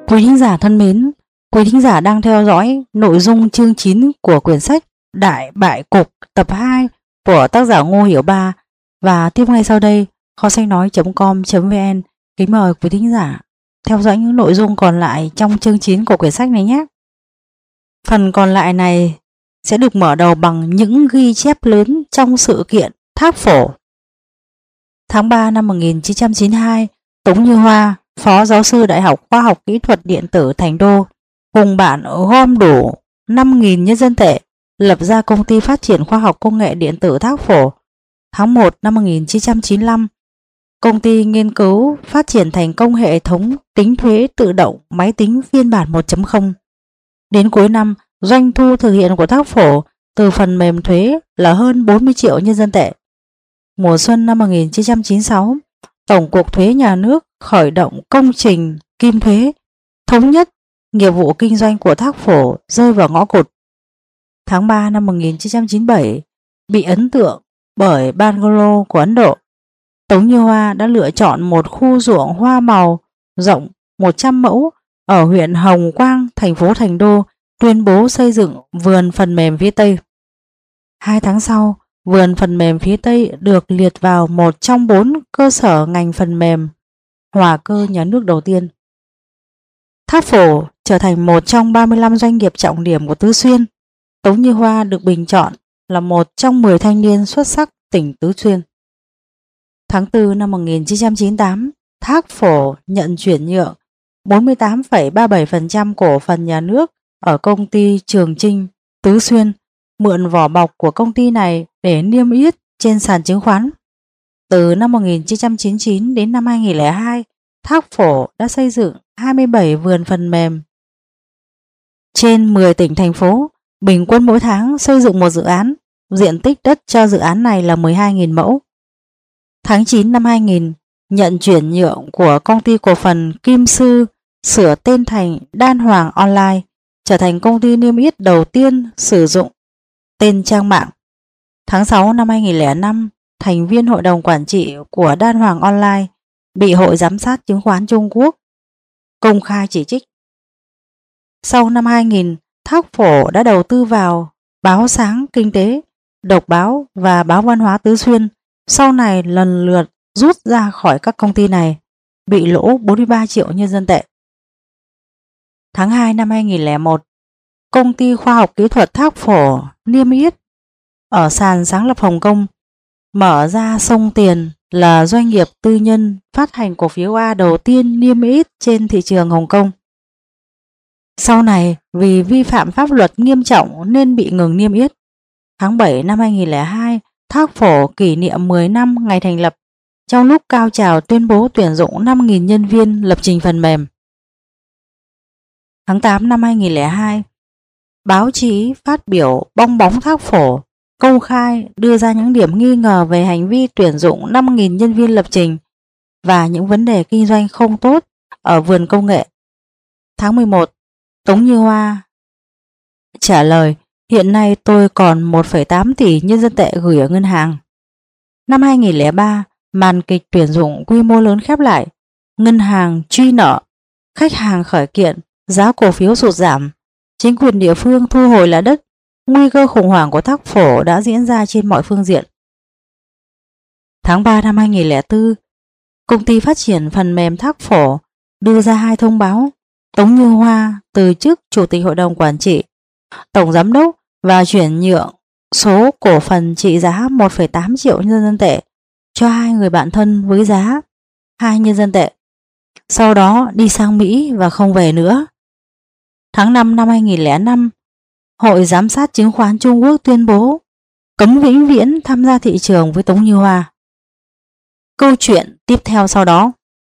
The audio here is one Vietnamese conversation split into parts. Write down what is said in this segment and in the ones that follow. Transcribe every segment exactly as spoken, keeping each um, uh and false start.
Quý thính giả thân mến, quý thính giả đang theo dõi nội dung chương chín của quyển sách Đại Bại Cục tập hai của tác giả Ngô Hiểu Ba, và tiếp ngay sau đây kho sách nói chấm com chấm vn kính mời quý thính giả theo dõi những nội dung còn lại trong chương chín của quyển sách này nhé. Phần còn lại này sẽ được mở đầu bằng những ghi chép lớn trong sự kiện Thác Phổ. Tháng ba năm một nghìn chín trăm chín mươi hai, Tống Như Hoa, Phó giáo sư Đại học Khoa học Kỹ thuật Điện tử Thành Đô, cùng bạn gom đủ năm nghìn nhân dân tệ, lập ra công ty phát triển khoa học công nghệ điện tử Thác Phổ. Tháng một năm một nghìn chín trăm chín mươi lăm, công ty nghiên cứu phát triển thành công hệ thống tính thuế tự động máy tính phiên bản một chấm không. Đến cuối năm, doanh thu thực hiện của Thác Phổ từ phần mềm thuế là hơn bốn mươi triệu nhân dân tệ. Mùa xuân năm một nghìn chín trăm chín mươi sáu, Tổng cục Thuế Nhà nước khởi động công trình kim thuế, thống nhất nghiệp vụ kinh doanh của Thác Phổ rơi vào ngõ cụt. Tháng ba năm một nghìn chín trăm chín mươi bảy, bị ấn tượng bởi Bangalore của Ấn Độ, Tống Như Hoa đã lựa chọn một khu ruộng hoa màu rộng một trăm mẫu ở huyện Hồng Quang, thành phố Thành Đô, tuyên bố xây dựng vườn phần mềm phía Tây. Hai tháng sau, vườn phần mềm phía Tây được liệt vào một trong bốn cơ sở ngành phần mềm hòa cơ nhà nước đầu tiên. Thác Phổ trở thành một trong ba mươi lăm doanh nghiệp trọng điểm của Tứ Xuyên. Tống Như Hoa được bình chọn là một trong mười thanh niên xuất sắc tỉnh Tứ Xuyên. Tháng tư năm một nghìn chín trăm chín mươi tám, Thác Phổ nhận chuyển nhượng bốn mươi tám phẩy ba mươi bảy phần trăm cổ phần nhà nước ở công ty Trường Chinh, Tứ Xuyên, mượn vỏ bọc của công ty này để niêm yết trên sàn chứng khoán. Từ năm một nghìn chín trăm chín mươi chín đến năm hai nghìn lẻ hai, Thác Phổ đã xây dựng hai mươi bảy vườn phần mềm trên mười tỉnh thành phố, bình quân mỗi tháng xây dựng một dự án. Diện tích đất cho dự án này là mười hai nghìn mẫu. Tháng chín năm hai nghìn, nhận chuyển nhượng của công ty cổ phần Kim Sư, sửa tên thành Đan Hoàng Online, trở thành công ty niêm yết đầu tiên sử dụng tên trang mạng. Tháng sáu năm hai nghìn lẻ năm, thành viên hội đồng quản trị của Đan Hoàng Online bị Hội Giám sát Chứng khoán Trung Quốc công khai chỉ trích. Sau năm hai nghìn, Thác Phổ đã đầu tư vào Báo Sáng Kinh tế, Độc Báo và Báo Văn hóa Tứ Xuyên, sau này lần lượt rút ra khỏi các công ty này, bị lỗ bốn mươi ba triệu nhân dân tệ. Tháng hai năm hai nghìn lẻ một, công ty khoa học kỹ thuật Thác Phổ niêm yết ở sàn sáng lập Hồng Kông, mở ra sông tiền là doanh nghiệp tư nhân phát hành cổ phiếu A đầu tiên niêm yết trên thị trường Hồng Kông. Sau này vì vi phạm pháp luật nghiêm trọng nên bị ngừng niêm yết. Tháng bảy năm hai nghìn lẻ hai, Thác Phổ kỷ niệm mười năm ngày thành lập, trong lúc cao trào tuyên bố tuyển dụng năm nghìn nhân viên lập trình phần mềm. Tháng tám năm hai nghìn lẻ hai, báo chí phát biểu bong bóng Thác Phổ, công khai đưa ra những điểm nghi ngờ về hành vi tuyển dụng năm nghìn nhân viên lập trình và những vấn đề kinh doanh không tốt ở vườn công nghệ. Tháng mười một, Tống Như Hoa trả lời: hiện nay tôi còn một phẩy tám tỷ nhân dân tệ gửi ở ngân hàng. Năm hai nghìn lẻ ba, màn kịch tuyển dụng quy mô lớn khép lại, ngân hàng truy nợ, khách hàng khởi kiện, giá cổ phiếu sụt giảm, chính quyền địa phương thu hồi lại đất, nguy cơ khủng hoảng của Thác Phổ đã diễn ra trên mọi phương diện. Tháng ba năm hai nghìn lẻ bốn, công ty phát triển phần mềm Thác Phổ đưa ra hai thông báo: Tống Như Hoa từ chức chủ tịch hội đồng quản trị, tổng giám đốc và chuyển nhượng số cổ phần trị giá một phẩy tám triệu nhân dân tệ cho hai người bạn thân với giá hai nhân dân tệ. Sau đó đi sang Mỹ và không về nữa. Tháng năm năm hai nghìn lẻ năm, Hội Giám sát Chứng khoán Trung Quốc tuyên bố cấm vĩnh viễn tham gia thị trường với Tống Như Hoa. Câu chuyện tiếp theo sau đó,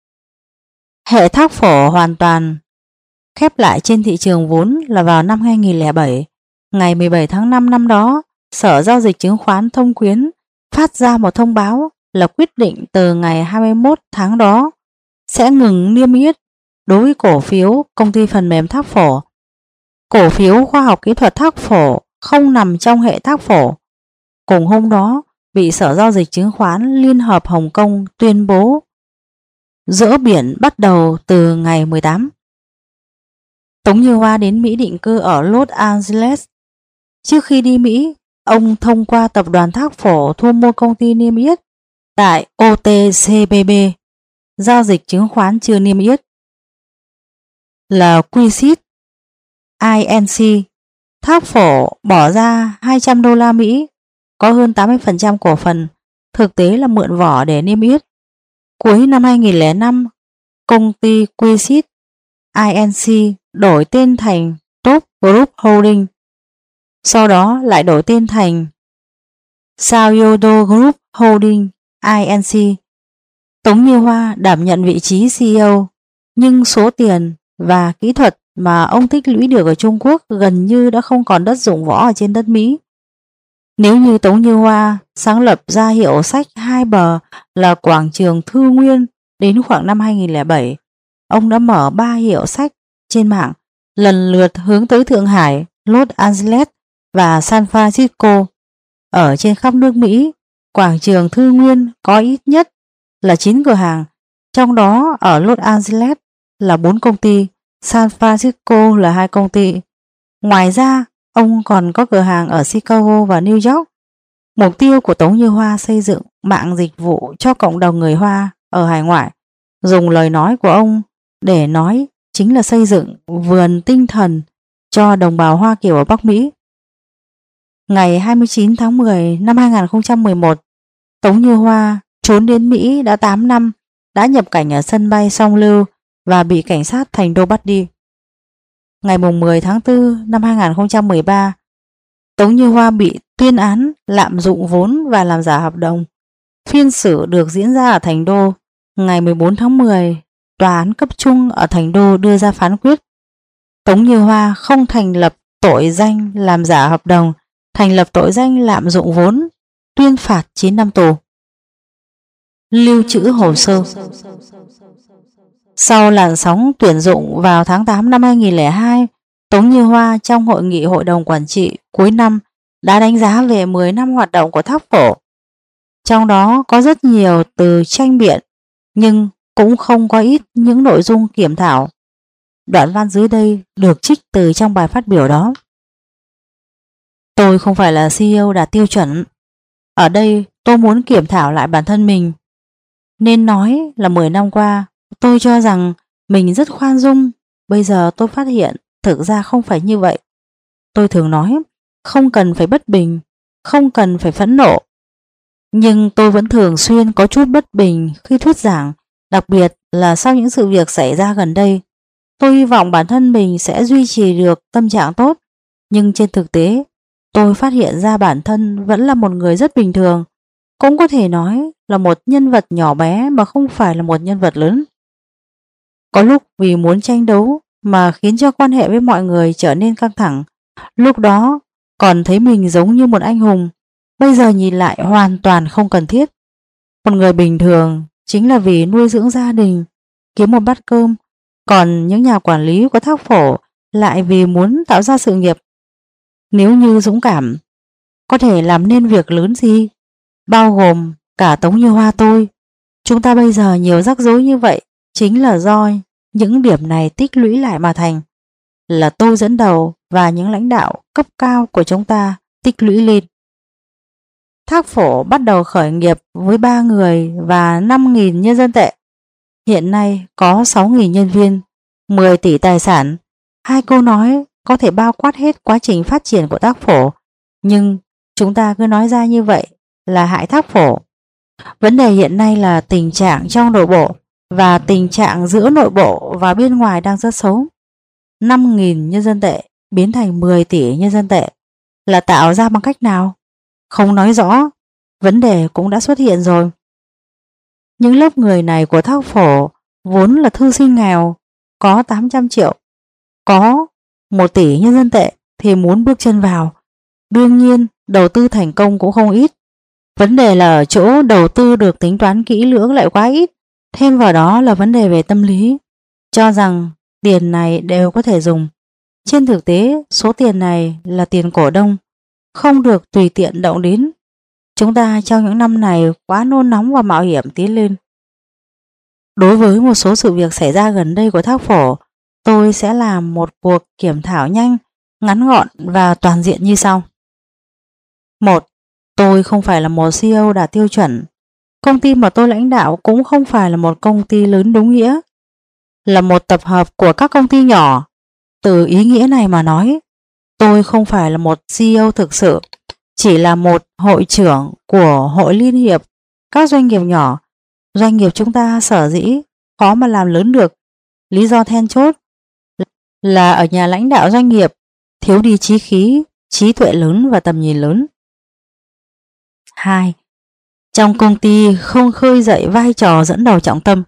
hệ Thác Phổ hoàn toàn khép lại trên thị trường vốn là vào năm hai nghìn lẻ bảy. Ngày mười bảy tháng năm năm đó, Sở Giao dịch Chứng khoán Thông Quyến phát ra một thông báo là quyết định từ ngày hai mươi mốt tháng đó sẽ ngừng niêm yết đối với cổ phiếu công ty phần mềm Thác Phổ. Cổ phiếu khoa học kỹ thuật Thác Phổ không nằm trong hệ Thác Phổ. Cùng hôm đó, bị Sở Giao dịch Chứng khoán Liên hợp Hồng Kông tuyên bố dỡ biển bắt đầu từ ngày mười tám. Tống Như Hoa đến Mỹ định cư ở Los Angeles. Trước khi đi Mỹ, ông thông qua tập đoàn Thác Phổ thu mua công ty niêm yết tại o tê xê pê bê, giao dịch chứng khoán chưa niêm yết là quy xít i en xê. Thác Phổ bỏ ra hai trăm đô la Mỹ, có hơn tám mươi phần trăm cổ phần, thực tế là mượn vỏ để niêm yết. Cuối năm hai nghìn lẻ năm, công ty quy xít i en xê đổi tên thành Top Group Holding, sau đó lại đổi tên thành Sayodo Group Holding i en xê. Tống Như Hoa đảm nhận vị trí xê e ô, nhưng số tiền và kỹ thuật mà ông tích lũy được ở Trung Quốc gần như đã không còn đất dụng võ ở trên đất Mỹ. Nếu như Tống Như Hoa sáng lập ra hiệu sách hai bờ là quảng trường Thư Nguyên đến khoảng năm hai nghìn lẻ bảy, ông đã mở ba hiệu sách trên mạng, lần lượt hướng tới Thượng Hải, Los Angeles và San Francisco. Ở trên khắp nước Mỹ, quảng trường Thư Nguyên có ít nhất là chín cửa hàng, trong đó ở Los Angeles là bốn công ty, San Francisco là hai công ty. Ngoài ra, ông còn có cửa hàng ở Chicago và New York. Mục tiêu của Tống Như Hoa xây dựng mạng dịch vụ cho cộng đồng người Hoa ở hải ngoại. Dùng lời nói của ông để nói chính là xây dựng vườn tinh thần cho đồng bào Hoa Kiều ở Bắc Mỹ. Ngày hai mươi chín tháng mười năm hai nghìn không trăm mười một, Tống Như Hoa trốn đến Mỹ đã tám năm, đã nhập cảnh ở sân bay Song Lưu và bị cảnh sát thành đô bắt đi. Ngày mười tháng tư năm hai nghìn không trăm mười ba, Tống Như Hoa bị tuyên án lạm dụng vốn và làm giả hợp đồng. Phiên xử được diễn ra ở Thành Đô. Ngày mười bốn tháng mười, Tòa án cấp trung ở Thành Đô đưa ra phán quyết Tống Như Hoa không thành lập tội danh làm giả hợp đồng, thành lập tội danh lạm dụng vốn, tuyên phạt chín năm tù. Lưu trữ hồ sơ. Sau làn sóng tuyển dụng vào tháng tám năm hai nghìn lẻ hai, Tống Như Hoa trong hội nghị hội đồng quản trị cuối năm đã đánh giá về mười năm hoạt động của Thác Phổ. Trong đó có rất nhiều từ tranh biện, nhưng cũng không có ít những nội dung kiểm thảo. Đoạn văn dưới đây được trích từ trong bài phát biểu đó. Tôi không phải là xê e ô đạt tiêu chuẩn. Ở đây tôi muốn kiểm thảo lại bản thân mình. Nên nói là mười năm qua tôi cho rằng mình rất khoan dung. Bây giờ tôi phát hiện thực ra không phải như vậy. Tôi thường nói không cần phải bất bình, không cần phải phẫn nộ. Nhưng tôi vẫn thường xuyên có chút bất bình khi thuyết giảng, đặc biệt là sau những sự việc xảy ra gần đây. Tôi hy vọng bản thân mình sẽ duy trì được tâm trạng tốt, nhưng trên thực tế tôi phát hiện ra bản thân vẫn là một người rất bình thường, cũng có thể nói là một nhân vật nhỏ bé mà không phải là một nhân vật lớn. Có lúc vì muốn tranh đấu mà khiến cho quan hệ với mọi người trở nên căng thẳng. Lúc đó còn thấy mình giống như một anh hùng, bây giờ nhìn lại hoàn toàn không cần thiết. Một người bình thường chính là vì nuôi dưỡng gia đình, kiếm một bát cơm, còn những nhà quản lý của Thác Phổ lại vì muốn tạo ra sự nghiệp. Nếu như dũng cảm, có thể làm nên việc lớn gì, bao gồm cả Tống Như Hoa tôi. Chúng ta bây giờ nhiều rắc rối như vậy chính là do những điểm này tích lũy lại mà thành. Là tôi dẫn đầu và những lãnh đạo cấp cao của chúng ta tích lũy lên. Thác Phổ bắt đầu khởi nghiệp với ba người và năm nghìn nhân dân tệ. Hiện nay có sáu nghìn nhân viên, mười tỷ tài sản. Hai câu nói có thể bao quát hết quá trình phát triển của Thác Phổ, nhưng chúng ta cứ nói ra như vậy là hại Thác Phổ. Vấn đề hiện nay là tình trạng trong nội bộ và tình trạng giữa nội bộ và bên ngoài đang rất xấu. năm nghìn nhân dân tệ biến thành mười tỷ nhân dân tệ là tạo ra bằng cách nào? Không nói rõ, vấn đề cũng đã xuất hiện rồi. Những lớp người này của Thác Phổ vốn là thư sinh nghèo, có tám trăm triệu, có một tỷ nhân dân tệ thì muốn bước chân vào. Đương nhiên đầu tư thành công cũng không ít. Vấn đề là ở chỗ đầu tư được tính toán kỹ lưỡng lại quá ít. Thêm vào đó là vấn đề về tâm lý, cho rằng tiền này đều có thể dùng. Trên thực tế số tiền này là tiền cổ đông, không được tùy tiện động đến. Chúng ta trong những năm này quá nôn nóng và mạo hiểm tiến lên. Đối với một số sự việc xảy ra gần đây của Thác Phổ, tôi sẽ làm một cuộc kiểm thảo nhanh, ngắn gọn và toàn diện như sau. Một, tôi không phải là một xê e ô đạt tiêu chuẩn. Công ty mà tôi lãnh đạo cũng không phải là một công ty lớn đúng nghĩa, là một tập hợp của các công ty nhỏ. Từ ý nghĩa này mà nói, tôi không phải là một xê e ô thực sự, chỉ là một hội trưởng của Hội Liên hiệp các doanh nghiệp nhỏ. Doanh nghiệp chúng ta sở dĩ khó mà làm lớn được, lý do then chốt là ở nhà lãnh đạo doanh nghiệp thiếu đi chí khí, trí tuệ lớn và tầm nhìn lớn. Hai, trong công ty không khơi dậy vai trò dẫn đầu trọng tâm.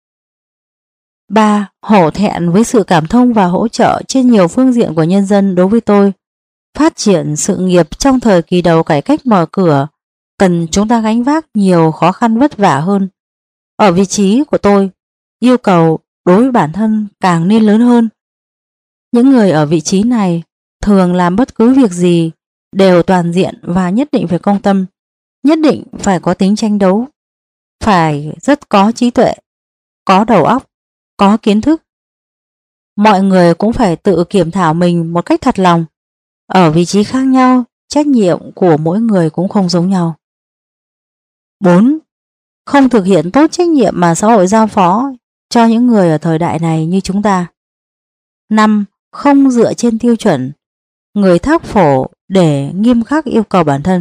Ba, hổ thẹn với sự cảm thông và hỗ trợ trên nhiều phương diện của nhân dân đối với tôi. Phát triển sự nghiệp trong thời kỳ đầu cải cách mở cửa cần chúng ta gánh vác nhiều khó khăn vất vả hơn. Ở vị trí của tôi, yêu cầu đối với bản thân càng nên lớn hơn. Những người ở vị trí này thường làm bất cứ việc gì đều toàn diện và nhất định phải công tâm, nhất định phải có tính tranh đấu, phải rất có trí tuệ, có đầu óc, có kiến thức. Mọi người cũng phải tự kiểm thảo mình một cách thật lòng. Ở vị trí khác nhau, trách nhiệm của mỗi người cũng không giống nhau. Bốn, không thực hiện tốt trách nhiệm mà xã hội giao phó cho những người ở thời đại này như chúng ta. Năm, không dựa trên tiêu chuẩn người thác phổ để nghiêm khắc yêu cầu bản thân.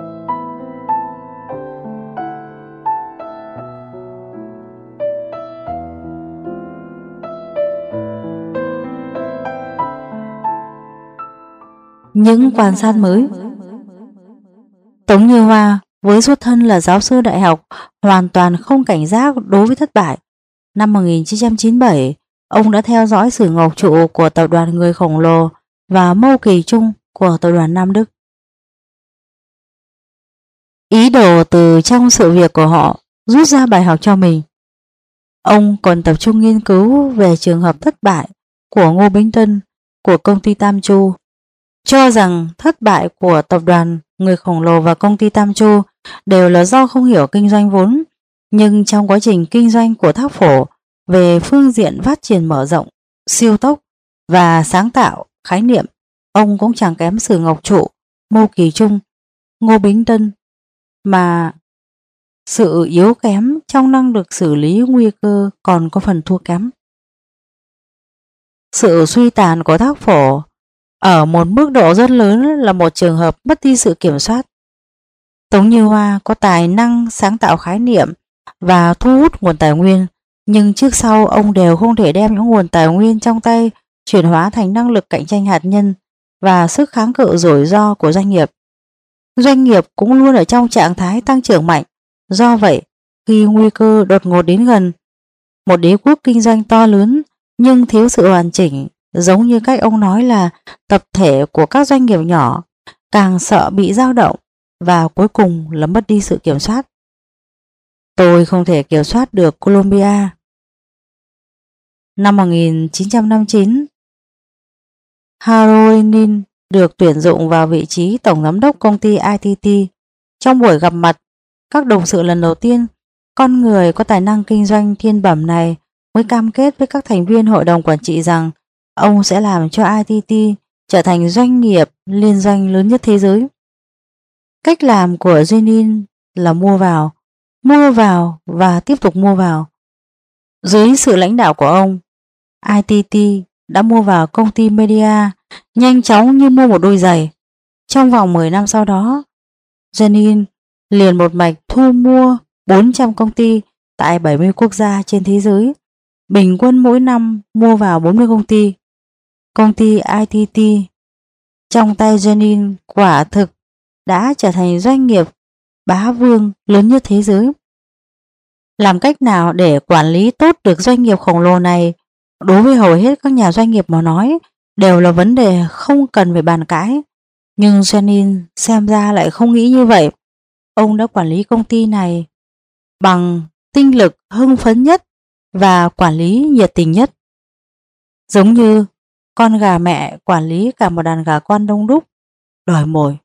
Những quan sát mới. Tống Như Hoa với xuất thân là giáo sư đại học hoàn toàn không cảnh giác đối với thất bại. Năm một nghìn chín trăm chín mươi bảy, ông đã theo dõi sử ngọc trụ của tập đoàn Người khổng lồ và Mâu Kỳ Trung của tập đoàn Nam Đức. Ý đồ từ trong sự việc của họ rút ra bài học cho mình. Ông còn tập trung nghiên cứu về trường hợp thất bại của Ngô Bính Tân của công ty Tam Chu, cho rằng thất bại của tập đoàn Người khổng lồ và công ty Tam Chu đều là do không hiểu kinh doanh vốn, nhưng trong quá trình kinh doanh của Thác Phổ về phương diện phát triển mở rộng, siêu tốc và sáng tạo khái niệm, ông cũng chẳng kém Sử Ngọc Trụ, Mâu Kỳ Trung, Ngô Bính Tân, mà sự yếu kém trong năng lực xử lý nguy cơ còn có phần thua kém. Sự suy tàn của Thác Phổ ở một mức độ rất lớn là một trường hợp mất đi sự kiểm soát. Tống Như Hoa có tài năng sáng tạo khái niệm và thu hút nguồn tài nguyên, nhưng trước sau ông đều không thể đem những nguồn tài nguyên trong tay chuyển hóa thành năng lực cạnh tranh hạt nhân và sức kháng cự rủi ro của doanh nghiệp. Doanh nghiệp cũng luôn ở trong trạng thái tăng trưởng mạnh. Do vậy, khi nguy cơ đột ngột đến gần, một đế quốc kinh doanh to lớn nhưng thiếu sự hoàn chỉnh, giống như cách ông nói là tập thể của các doanh nghiệp nhỏ, càng sợ bị dao động và cuối cùng là mất đi sự kiểm soát. Tôi không thể kiểm soát được Colombia. Năm một nghìn chín trăm năm mươi chín, Harold Lenin được tuyển dụng vào vị trí tổng giám đốc công ty i tê tê. Trong buổi gặp mặt các đồng sự lần đầu tiên, con người có tài năng kinh doanh thiên bẩm này mới cam kết với các thành viên hội đồng quản trị rằng ông sẽ làm cho i tê tê trở thành doanh nghiệp liên doanh lớn nhất thế giới. Cách làm của Lenin là mua vào, mua vào và tiếp tục mua vào. Dưới sự lãnh đạo của ông, i tê tê đã mua vào công ty Media nhanh chóng như mua một đôi giày. Trong vòng mười năm sau đó, Lenin liền một mạch thu mua bốn trăm công ty tại bảy mươi quốc gia trên thế giới, bình quân mỗi năm mua vào bốn mươi công ty. Công ty i tê tê trong tay Lenin quả thực đã trở thành doanh nghiệp bá vương lớn nhất thế giới. Làm cách nào để quản lý tốt được doanh nghiệp khổng lồ này, đối với hầu hết các nhà doanh nghiệp mà nói, đều là vấn đề không cần phải bàn cãi. Nhưng Lenin xem ra lại không nghĩ như vậy. Ông đã quản lý công ty này bằng tinh lực hưng phấn nhất và quản lý nhiệt tình nhất. Giống như con gà mẹ quản lý cả một đàn gà con đông đúc, đòi mồi.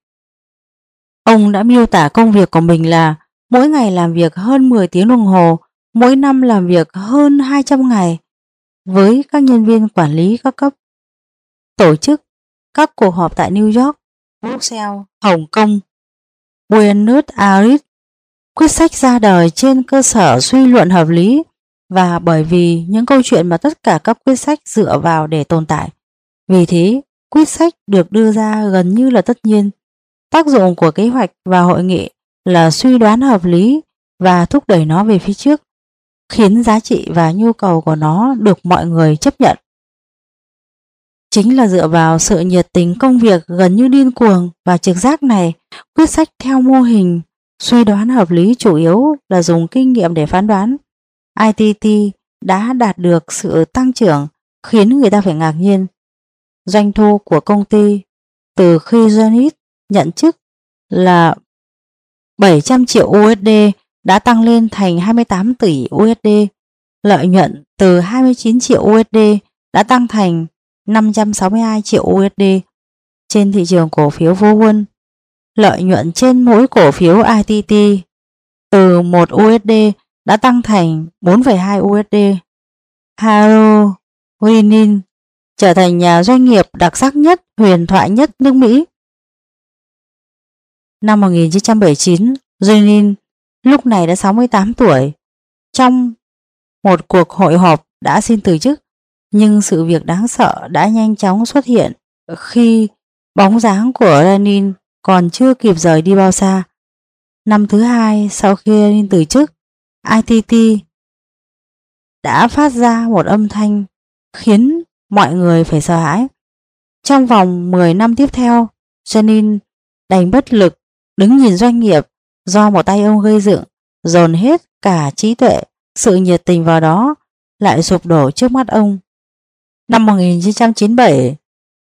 Ông đã miêu tả công việc của mình là mỗi ngày làm việc hơn mười tiếng đồng hồ, mỗi năm làm việc hơn hai trăm ngày. với các nhân viên quản lý các cấp, tổ chức các cuộc họp tại New York, Brussels, Hồng Kông, Buenos Aires. Quyết sách ra đời trên cơ sở suy luận hợp lý và bởi vì những câu chuyện mà tất cả các quyết sách dựa vào để tồn tại. Vì thế, quyết sách được đưa ra gần như là tất nhiên. Tác dụng của kế hoạch và hội nghị là suy đoán hợp lý và thúc đẩy nó về phía trước, khiến giá trị và nhu cầu của nó được mọi người chấp nhận. Chính là dựa vào sự nhiệt tình công việc gần như điên cuồng và trực giác này, quyết sách theo mô hình suy đoán hợp lý chủ yếu là dùng kinh nghiệm để phán đoán. i tê tê đã đạt được sự tăng trưởng khiến người ta phải ngạc nhiên. Doanh thu của công ty từ khi Janet nhận chức là bảy trăm triệu u ét đê đã tăng lên thành hai mươi tám tỷ u ét đê. Lợi nhuận từ hai mươi chín triệu u ét đê đã tăng thành năm trăm sáu mươi hai triệu u ét đê. Trên thị trường cổ phiếu vô huân, lợi nhuận trên mỗi cổ phiếu i tê tê từ một u ét đê đã tăng thành bốn phẩy hai u ét đê. Harold Winning trở thành nhà doanh nghiệp đặc sắc nhất, huyền thoại nhất nước Mỹ. Năm một nghìn chín trăm bảy mươi chín, Winning lúc này đã sáu mươi tám tuổi. Trong một cuộc hội họp đã xin từ chức, nhưng sự việc đáng sợ đã nhanh chóng xuất hiện khi bóng dáng của Lenin còn chưa kịp rời đi bao xa. Năm thứ hai sau khi Lenin từ chức, i tê tê đã phát ra một âm thanh khiến mọi người phải sợ hãi. Trong vòng mười năm tiếp theo, Lenin đành bất lực đứng nhìn doanh nghiệp do một tay ông gây dựng, dồn hết cả trí tuệ, sự nhiệt tình vào đó, lại sụp đổ trước mắt ông. Năm một nghìn chín trăm chín mươi bảy,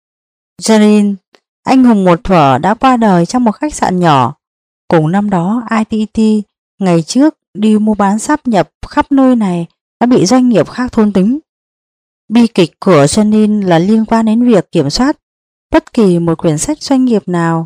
Lenin, anh hùng một thuở, đã qua đời trong một khách sạn nhỏ. Cùng năm đó, i tê tê ngày trước đi mua bán sáp nhập khắp nơi này đã bị doanh nghiệp khác thôn tính. Bi kịch của Lenin là liên quan đến việc kiểm soát. Bất kỳ một quyển sách doanh nghiệp nào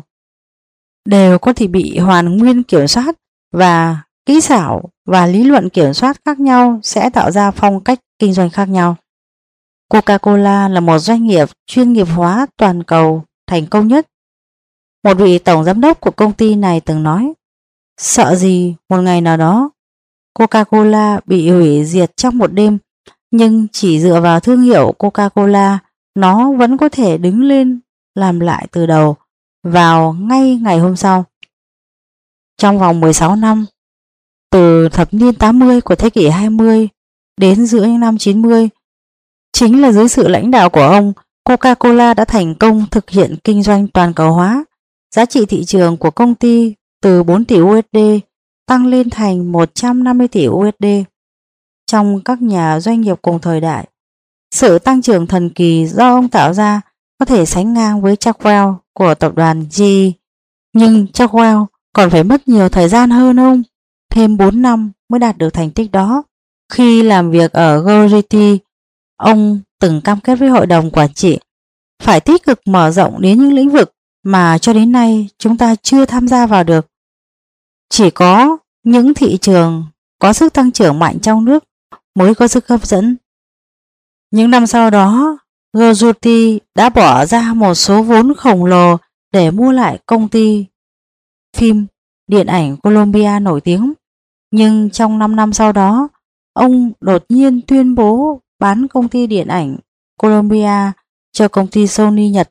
đều có thể bị hoàn nguyên kiểm soát, và kỹ xảo và lý luận kiểm soát khác nhau sẽ tạo ra phong cách kinh doanh khác nhau. Coca-Cola là một doanh nghiệp chuyên nghiệp hóa toàn cầu thành công nhất. Một vị tổng giám đốc của công ty này từng nói, sợ gì một ngày nào đó Coca-Cola bị hủy diệt trong một đêm, nhưng chỉ dựa vào thương hiệu Coca-Cola, nó vẫn có thể đứng lên làm lại từ đầu vào ngay ngày hôm sau. Trong vòng mười sáu năm, từ thập niên tám mươi của thế kỷ hai mươi đến giữa những năm chín mươi, chính là dưới sự lãnh đạo của ông, Coca-Cola đã thành công thực hiện kinh doanh toàn cầu hóa. Giá trị thị trường của công ty từ bốn tỷ u ét đê tăng lên thành một trăm năm mươi tỷ u ét đê. Trong các nhà doanh nghiệp cùng thời đại, sự tăng trưởng thần kỳ do ông tạo ra có thể sánh ngang với Chartwell của tập đoàn giê e. Nhưng Chartwell còn phải mất nhiều thời gian hơn ông, thêm bốn năm mới đạt được thành tích đó. Khi làm việc ở Gority, ông từng cam kết với hội đồng quản trị phải tích cực mở rộng đến những lĩnh vực mà cho đến nay chúng ta chưa tham gia vào được. Chỉ có những thị trường có sức tăng trưởng mạnh trong nước mới có sức hấp dẫn. Những năm sau đó, Gority đã bỏ ra một số vốn khổng lồ để mua lại công ty phim điện ảnh Columbia nổi tiếng. Nhưng trong năm năm sau đó, ông đột nhiên tuyên bố bán công ty điện ảnh Columbia cho công ty Sony Nhật.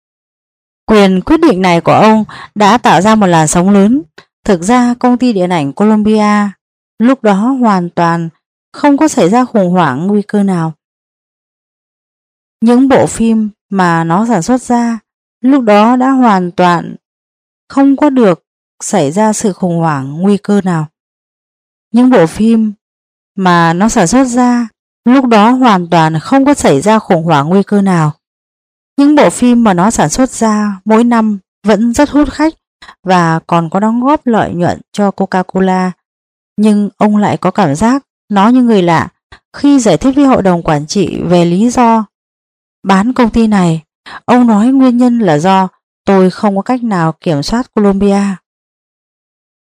Quyền quyết định này của ông đã tạo ra một làn sóng lớn. Thực ra công ty điện ảnh Columbia lúc đó hoàn toàn không có xảy ra khủng hoảng nguy cơ nào. Những bộ phim mà nó sản xuất ra lúc đó đã hoàn toàn không có được xảy ra sự khủng hoảng nguy cơ nào. Những bộ phim mà nó sản xuất ra lúc đó hoàn toàn không có xảy ra khủng hoảng nguy cơ nào. Những bộ phim mà nó sản xuất ra mỗi năm vẫn rất hút khách và còn có đóng góp lợi nhuận cho Coca-Cola. Nhưng ông lại có cảm giác nó như người lạ khi giải thích với hội đồng quản trị về lý do bán công ty này. Ông nói nguyên nhân là do tôi không có cách nào kiểm soát Columbia.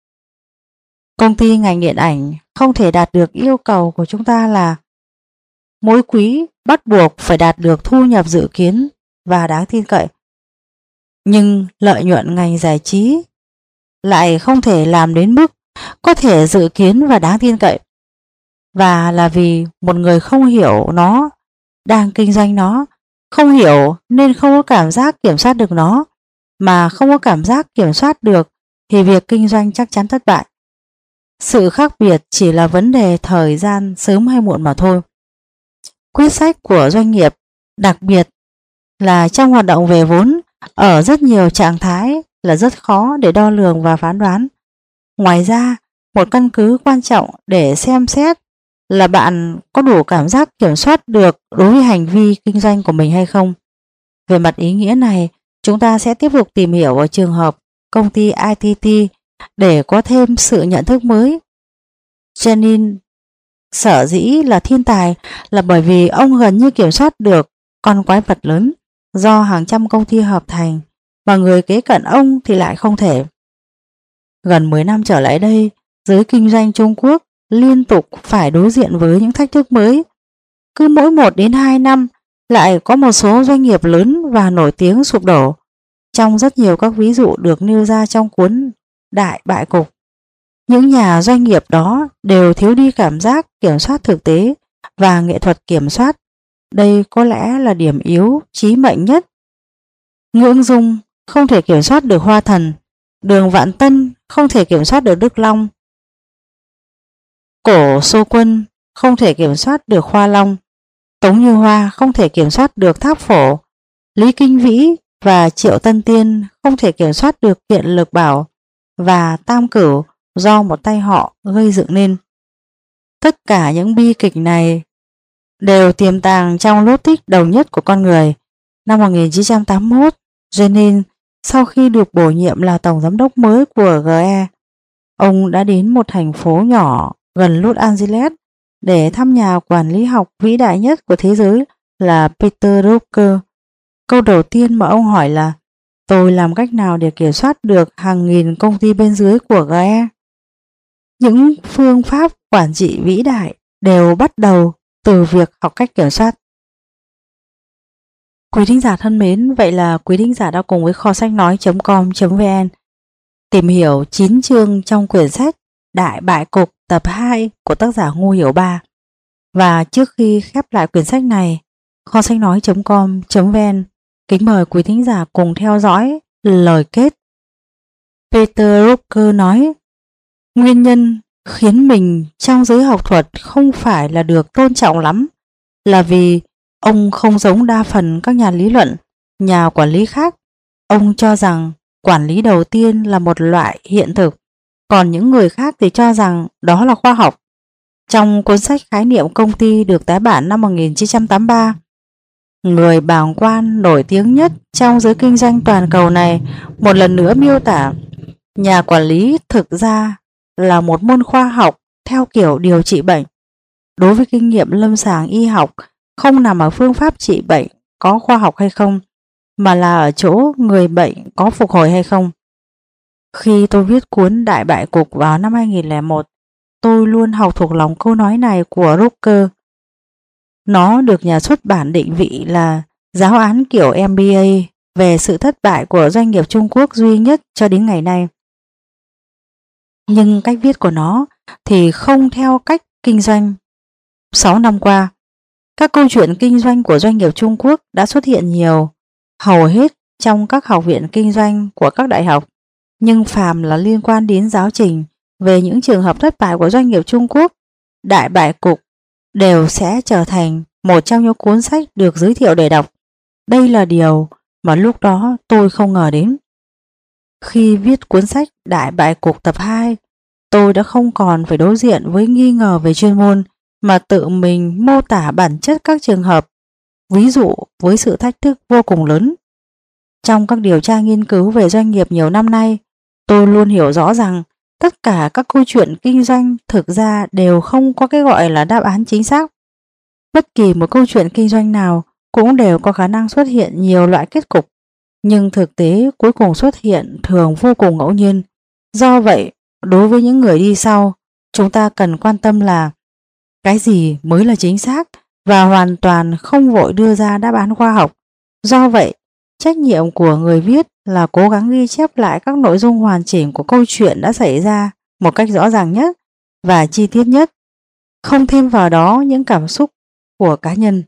Công ty ngành điện ảnh không thể đạt được yêu cầu của chúng ta là mỗi quý bắt buộc phải đạt được thu nhập dự kiến và đáng tin cậy. Nhưng lợi nhuận ngành giải trí lại không thể làm đến mức có thể dự kiến và đáng tin cậy. Và là vì một người không hiểu nó đang kinh doanh nó, không hiểu nên không có cảm giác kiểm soát được nó, mà không có cảm giác kiểm soát được thì việc kinh doanh chắc chắn thất bại. Sự khác biệt chỉ là vấn đề thời gian sớm hay muộn mà thôi. Quyết sách của doanh nghiệp, đặc biệt là trong hoạt động về vốn, ở rất nhiều trạng thái là rất khó để đo lường và phán đoán. Ngoài ra, một căn cứ quan trọng để xem xét là bạn có đủ cảm giác kiểm soát được đối với hành vi kinh doanh của mình hay không. Về mặt ý nghĩa này, chúng ta sẽ tiếp tục tìm hiểu ở trường hợp công ty i tê tê để có thêm sự nhận thức mới. Jennings sở dĩ là thiên tài là bởi vì ông gần như kiểm soát được con quái vật lớn do hàng trăm công ty hợp thành, mà người kế cận ông thì lại không thể. Gần mười năm trở lại đây, giới kinh doanh Trung Quốc liên tục phải đối diện với những thách thức mới. Cứ mỗi một đến hai năm lại có một số doanh nghiệp lớn và nổi tiếng sụp đổ. Trong rất nhiều các ví dụ được nêu ra trong cuốn Đại Bại Cục, những nhà doanh nghiệp đó đều thiếu đi cảm giác kiểm soát thực tế và nghệ thuật kiểm soát. Đây có lẽ là điểm yếu chí mệnh nhất. Ngưỡng Dung không thể kiểm soát được Hoa Thần, Đường Vạn Tân không thể kiểm soát được Đức Long, Cổ Xô Quân không thể kiểm soát được Hoa Long, Tống Như Hoa không thể kiểm soát được Thác Phổ, Lý Kinh Vĩ và Triệu Tân Tiên không thể kiểm soát được Kiện Lực Bảo, và Tam Cửu do một tay họ gây dựng nên. Tất cả những bi kịch này đều tiềm tàng trong lốt tích đầu nhất của con người. Năm một nghìn chín trăm tám mươi mốt, Jennings sau khi được bổ nhiệm là tổng giám đốc mới của giê e, ông đã đến một thành phố nhỏ gần Los Angeles để thăm nhà quản lý học vĩ đại nhất của thế giới là Peter Drucker. Câu đầu tiên mà ông hỏi là: tôi làm cách nào để kiểm soát được hàng nghìn công ty bên dưới của giê e? Những phương pháp quản trị vĩ đại đều bắt đầu từ việc học cách kiểm soát. Quý thính giả thân mến, vậy là quý thính giả đã cùng với kho sách nói chấm com chấm vn tìm hiểu chín chương trong quyển sách Đại Bại Cục tập hai của tác giả Ngô Hiểu Ba. Và trước khi khép lại quyển sách này, kho sách nói chấm com chấm vn kính mời quý thính giả cùng theo dõi lời kết. Peter Drucker nói: nguyên nhân khiến mình trong giới học thuật không phải là được tôn trọng lắm là vì ông không giống đa phần các nhà lý luận, nhà quản lý khác. Ông cho rằng quản lý đầu tiên là một loại hiện thực, còn những người khác thì cho rằng đó là khoa học. Trong cuốn sách Khái niệm công ty được tái bản năm một nghìn chín trăm tám mươi ba, người bàng quan nổi tiếng nhất trong giới kinh doanh toàn cầu này một lần nữa miêu tả nhà quản lý thực ra là một môn khoa học theo kiểu điều trị bệnh. Đối với kinh nghiệm lâm sàng y học không nằm ở phương pháp trị bệnh có khoa học hay không, mà là ở chỗ người bệnh có phục hồi hay không. Khi tôi viết cuốn Đại Bại Cục vào năm hai nghìn không trăm lẻ một, tôi luôn học thuộc lòng câu nói này của Drucker. Nó được nhà xuất bản định vị là giáo án kiểu em bê a về sự thất bại của doanh nghiệp Trung Quốc duy nhất cho đến ngày nay. Nhưng cách viết của nó thì không theo cách kinh doanh. Sáu năm qua, các câu chuyện kinh doanh của doanh nghiệp Trung Quốc đã xuất hiện nhiều, hầu hết trong các học viện kinh doanh của các đại học. Nhưng phàm là liên quan đến giáo trình về những trường hợp thất bại của doanh nghiệp Trung Quốc, Đại Bại Cục đều sẽ trở thành một trong những cuốn sách được giới thiệu để đọc. Đây là điều mà lúc đó tôi không ngờ đến. Khi viết cuốn sách Đại Bại Cục tập hai, tôi đã không còn phải đối diện với nghi ngờ về chuyên môn, mà tự mình mô tả bản chất các trường hợp, ví dụ với sự thách thức vô cùng lớn. Trong các điều tra nghiên cứu về doanh nghiệp nhiều năm nay, tôi luôn hiểu rõ rằng tất cả các câu chuyện kinh doanh thực ra đều không có cái gọi là đáp án chính xác. Bất kỳ một câu chuyện kinh doanh nào cũng đều có khả năng xuất hiện nhiều loại kết cục, nhưng thực tế cuối cùng xuất hiện thường vô cùng ngẫu nhiên. Do vậy, đối với những người đi sau, chúng ta cần quan tâm là cái gì mới là chính xác và hoàn toàn không vội đưa ra đáp án khoa học. Do vậy, trách nhiệm của người viết là cố gắng ghi chép lại các nội dung hoàn chỉnh của câu chuyện đã xảy ra một cách rõ ràng nhất và chi tiết nhất, không thêm vào đó những cảm xúc của cá nhân.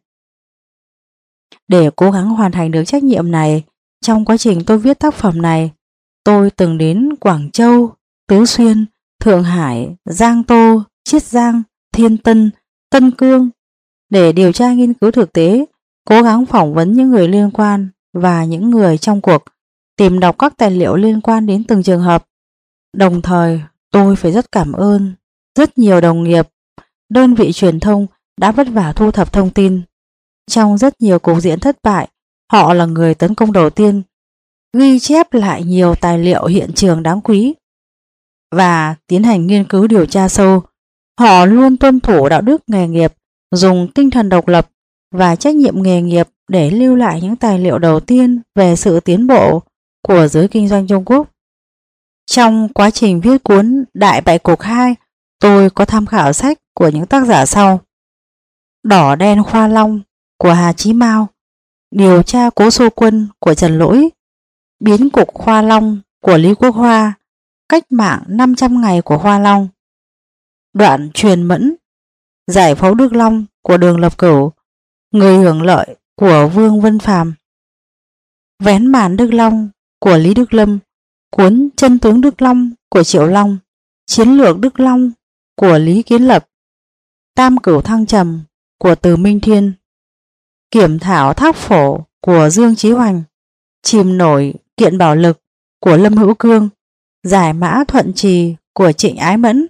Để cố gắng hoàn thành được trách nhiệm này, trong quá trình tôi viết tác phẩm này, tôi từng đến Quảng Châu, Tứ Xuyên, Thượng Hải, Giang Tô, Chiết Giang, Thiên Tân, Tân Cương để điều tra nghiên cứu thực tế, cố gắng phỏng vấn những người liên quan và những người trong cuộc, tìm đọc các tài liệu liên quan đến từng trường hợp. Đồng thời, tôi phải rất cảm ơn rất nhiều đồng nghiệp, đơn vị truyền thông đã vất vả thu thập thông tin. Trong rất nhiều cục diện thất bại, họ là người tấn công đầu tiên, ghi chép lại nhiều tài liệu hiện trường đáng quý và tiến hành nghiên cứu điều tra sâu. Họ luôn tuân thủ đạo đức nghề nghiệp, dùng tinh thần độc lập và trách nhiệm nghề nghiệp để lưu lại những tài liệu đầu tiên về sự tiến bộ của giới kinh doanh Trung Quốc. Trong quá trình viết cuốn Đại Bại Cục hai, tôi có tham khảo sách của những tác giả sau: Đỏ Đen Khoa Long của Hà Chí Mao, Điều tra Cố Xô Quân của Trần Lỗi, Biến Cục Khoa Long của Lý Quốc Hoa, Cách mạng năm trăm ngày của Khoa Long, Đoạn Truyền Mẫn, Giải phẫu Đức Long của Đường Lập Cửu, Người hưởng lợi của Vương Vân Phàm, Vén màn Đức Long của Lý Đức Lâm, cuốn Chân tướng Đức Long của Triệu Long, Chiến lược Đức Long của Lý Kiến Lập, Tam Cửu Thăng Trầm của Từ Minh Thiên, Kiểm thảo Thác Phổ của Dương Chí Hoành, Chìm nổi Kiện Bảo Lực của Lâm Hữu Cương, Giải mã Thuận Trì của Trịnh Ái Mẫn,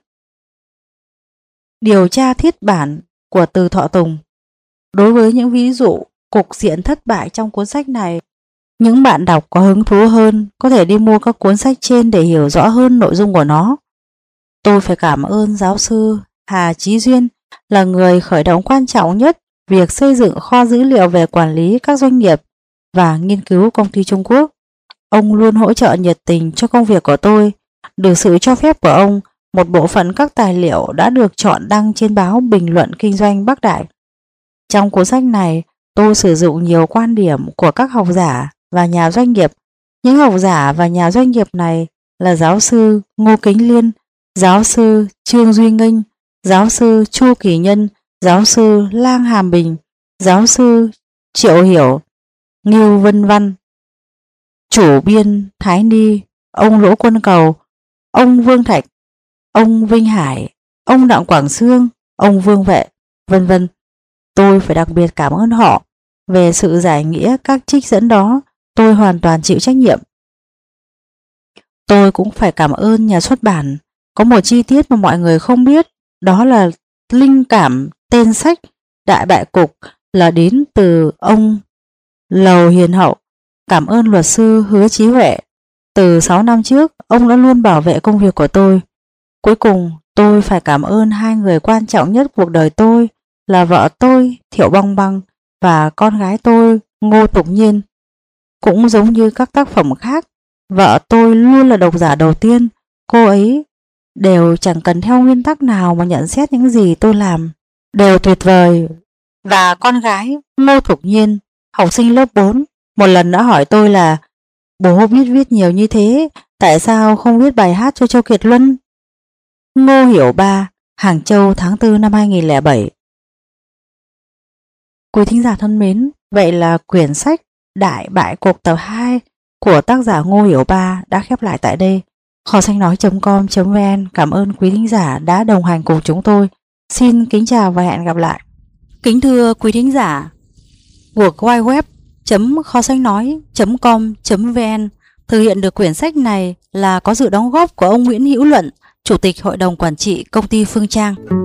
Điều tra Thiết bản của Từ Thọ Tùng. Đối với những ví dụ cục diện thất bại trong cuốn sách này, những bạn đọc có hứng thú hơn có thể đi mua các cuốn sách trên để hiểu rõ hơn nội dung của nó. Tôi phải cảm ơn giáo sư Hà Chí Duyên là người khởi động quan trọng nhất việc xây dựng kho dữ liệu về quản lý các doanh nghiệp và nghiên cứu công ty Trung Quốc. Ông luôn hỗ trợ nhiệt tình cho công việc của tôi. Được sự cho phép của ông, một bộ phận các tài liệu đã được chọn đăng trên báo Bình luận Kinh doanh Bắc Đại. Trong cuốn sách này, tôi sử dụng nhiều quan điểm của các học giả và nhà doanh nghiệp. Những học giả và nhà doanh nghiệp này là giáo sư Ngô Kính Liên, giáo sư Trương Duy Nghênh, giáo sư Chu Kỳ Nhân, giáo sư Lang Hàm Bình, giáo sư Triệu Hiểu, Ngưu Vân Văn, chủ biên Thái Ni, ông Lỗ Quân Cầu, ông Vương Thạch, ông Vinh Hải, ông Đặng Quảng Sương, ông Vương Vệ, vân vân. Tôi phải đặc biệt cảm ơn họ. Về sự giải nghĩa các trích dẫn đó, tôi hoàn toàn chịu trách nhiệm. Tôi cũng phải cảm ơn nhà xuất bản. Có một chi tiết mà mọi người không biết, đó là linh cảm tên sách Đại Bại Cục là đến từ ông Lầu Hiền Hậu. Cảm ơn luật sư Hứa Chí Huệ. Từ sáu năm trước, ông đã luôn bảo vệ công việc của tôi. Cuối cùng, tôi phải cảm ơn hai người quan trọng nhất cuộc đời tôi là vợ tôi Thiệu Băng Băng và con gái tôi Ngô Tục Nhiên. Cũng giống như các tác phẩm khác, vợ tôi luôn là độc giả đầu tiên. Cô ấy đều chẳng cần theo nguyên tắc nào mà nhận xét những gì tôi làm, đều tuyệt vời. Và con gái Ngô Thục Nhiên, học sinh lớp bốn, một lần đã hỏi tôi là: bố biết viết nhiều như thế, tại sao không viết bài hát cho Châu Kiệt Luân? Ngô Hiểu Ba, Hàng Châu, tháng tư năm hai nghìn không trăm lẻ bảy. Quý thính giả thân mến, vậy là quyển sách Đại Bại Cục tập hai của tác giả Ngô Hiểu Ba đã khép lại tại đây. Kho sách nói chấm com chấm vn cảm ơn quý thính giả đã đồng hành cùng chúng tôi. Xin kính chào và hẹn gặp lại. Kính thưa quý thính giả, World Wide Web chấm kho sách nói chấm com chấm vn thực hiện được quyển sách này là có sự đóng góp của ông Nguyễn Hữu Luận, Chủ tịch Hội đồng Quản trị Công ty Phương Trang.